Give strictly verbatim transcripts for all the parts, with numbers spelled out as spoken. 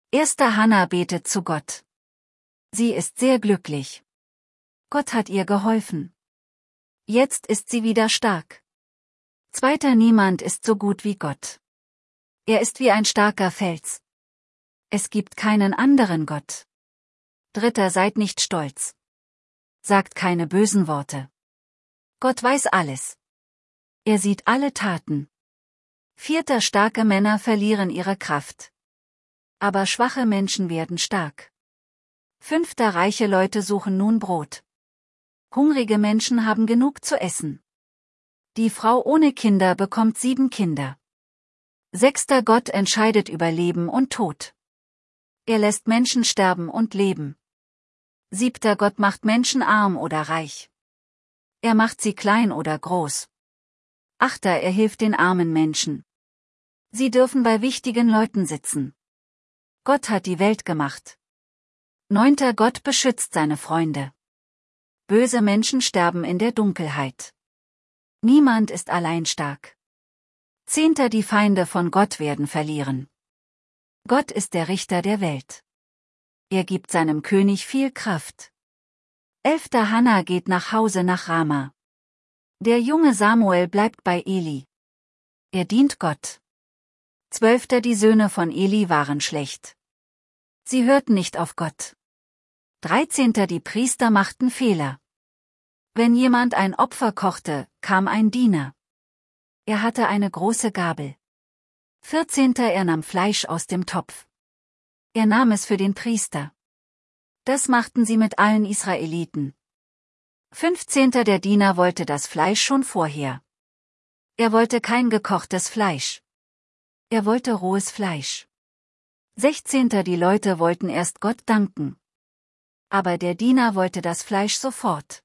Erster Hannah betet zu Gott. Sie ist sehr glücklich. Gott hat ihr geholfen. Jetzt ist sie wieder stark. Zweiter Niemand ist so gut wie Gott. Er ist wie ein starker Fels. Es gibt keinen anderen Gott. Dritter, seid nicht stolz. Sagt keine bösen Worte. Gott weiß alles. Er sieht alle Taten. Vierter, starke Männer verlieren ihre Kraft. Aber schwache Menschen werden stark. Fünfter, reiche Leute suchen nun Brot. Hungrige Menschen haben genug zu essen. Die Frau ohne Kinder bekommt sieben Kinder. Sechster, Gott entscheidet über Leben und Tod. Er lässt Menschen sterben und leben. Siebter, Gott macht Menschen arm oder reich. Er macht sie klein oder groß. Achter, er hilft den armen Menschen. Sie dürfen bei wichtigen Leuten sitzen. Gott hat die Welt gemacht. Neunter, Gott beschützt seine Freunde. Böse Menschen sterben in der Dunkelheit. Niemand ist allein stark. Zehnter, die Feinde von Gott werden verlieren. Gott ist der Richter der Welt. Er gibt seinem König viel Kraft. Elfter, Hannah geht nach Hause nach Rama. Der junge Samuel bleibt bei Eli. Er dient Gott. Zwölfter, die Söhne von Eli waren schlecht. Sie hörten nicht auf Gott. Dreizehnter, die Priester machten Fehler. Wenn jemand ein Opfer kochte, kam ein Diener. Er hatte eine große Gabel. Vierzehnter, er nahm Fleisch aus dem Topf. Er nahm es für den Priester. Das machten sie mit allen Israeliten. Fünfzehnter, der Diener wollte das Fleisch schon vorher. Er wollte kein gekochtes Fleisch. Er wollte rohes Fleisch. Sechzehnter, die Leute wollten erst Gott danken. Aber der Diener wollte das Fleisch sofort.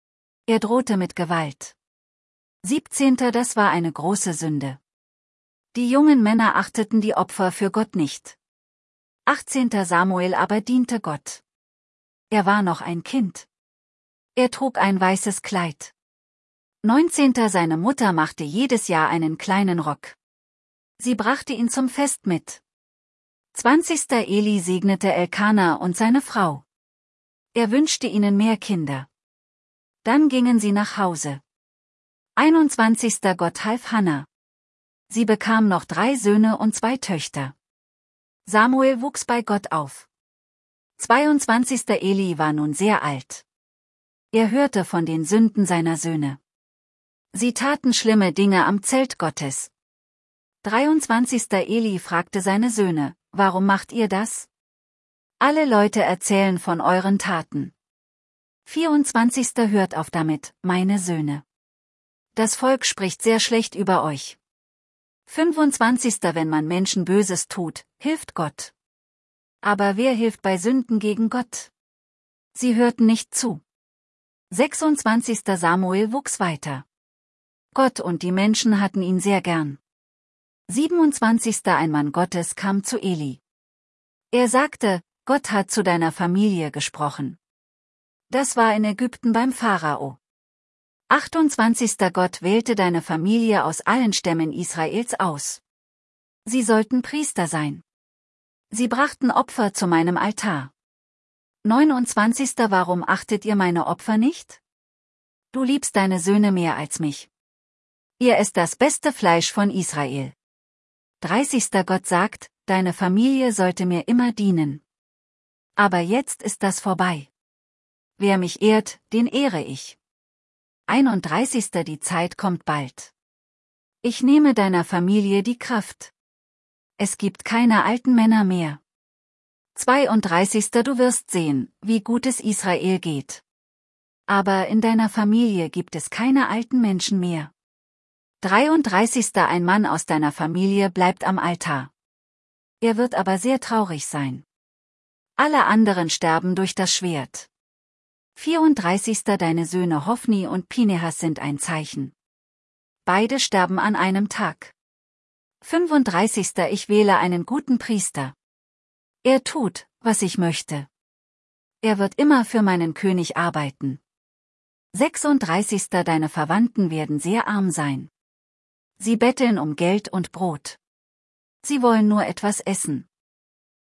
Er drohte mit Gewalt. Siebzehnter, das war eine große Sünde. Die jungen Männer achteten die Opfer für Gott nicht. Achtzehnter, Samuel aber diente Gott. Er war noch ein Kind. Er trug ein weißes Kleid. Neunzehnter, seine Mutter machte jedes Jahr einen kleinen Rock. Sie brachte ihn zum Fest mit. Zwanzigster, Eli segnete Elkana und seine Frau. Er wünschte ihnen mehr Kinder. Dann gingen sie nach Hause. Einundzwanzigster, Gott half Hannah. Sie bekam noch drei Söhne und zwei Töchter. Samuel wuchs bei Gott auf. Zweiundzwanzigster, Eli war nun sehr alt. Er hörte von den Sünden seiner Söhne. Sie taten schlimme Dinge am Zelt Gottes. dreiundzwanzigster, Eli fragte seine Söhne, warum macht ihr das? Alle Leute erzählen von euren Taten. vierundzwanzigster, hört auf damit, meine Söhne. Das Volk spricht sehr schlecht über euch. fünfundzwanzigster, wenn man Menschen Böses tut, hilft Gott. Aber wer hilft bei Sünden gegen Gott? Sie hörten nicht zu. sechsundzwanzigster, Samuel wuchs weiter. Gott und die Menschen hatten ihn sehr gern. siebenundzwanzigster, ein Mann Gottes kam zu Eli. Er sagte, Gott hat zu deiner Familie gesprochen. Das war in Ägypten beim Pharao. achtundzwanzigster, Gott wählte deine Familie aus allen Stämmen Israels aus. Sie sollten Priester sein. Sie brachten Opfer zu meinem Altar. neunundzwanzigster, warum achtet ihr meine Opfer nicht? Du liebst deine Söhne mehr als mich. Ihr esst das beste Fleisch von Israel. dreißigster, Gott sagt, deine Familie sollte mir immer dienen. Aber jetzt ist das vorbei. Wer mich ehrt, den ehre ich. einunddreißigster, die Zeit kommt bald. Ich nehme deiner Familie die Kraft. Es gibt keine alten Männer mehr. zweiunddreißigster, du wirst sehen, wie gut es Israel geht. Aber in deiner Familie gibt es keine alten Menschen mehr. dreiunddreißigster, ein Mann aus deiner Familie bleibt am Altar. Er wird aber sehr traurig sein. Alle anderen sterben durch das Schwert. vierunddreißigster, deine Söhne Hofni und Pinehas sind ein Zeichen. Beide sterben an einem Tag. fünfunddreißigster, ich wähle einen guten Priester. Er tut, was ich möchte. Er wird immer für meinen König arbeiten. sechsunddreißigster, deine Verwandten werden sehr arm sein. Sie betteln um Geld und Brot. Sie wollen nur etwas essen.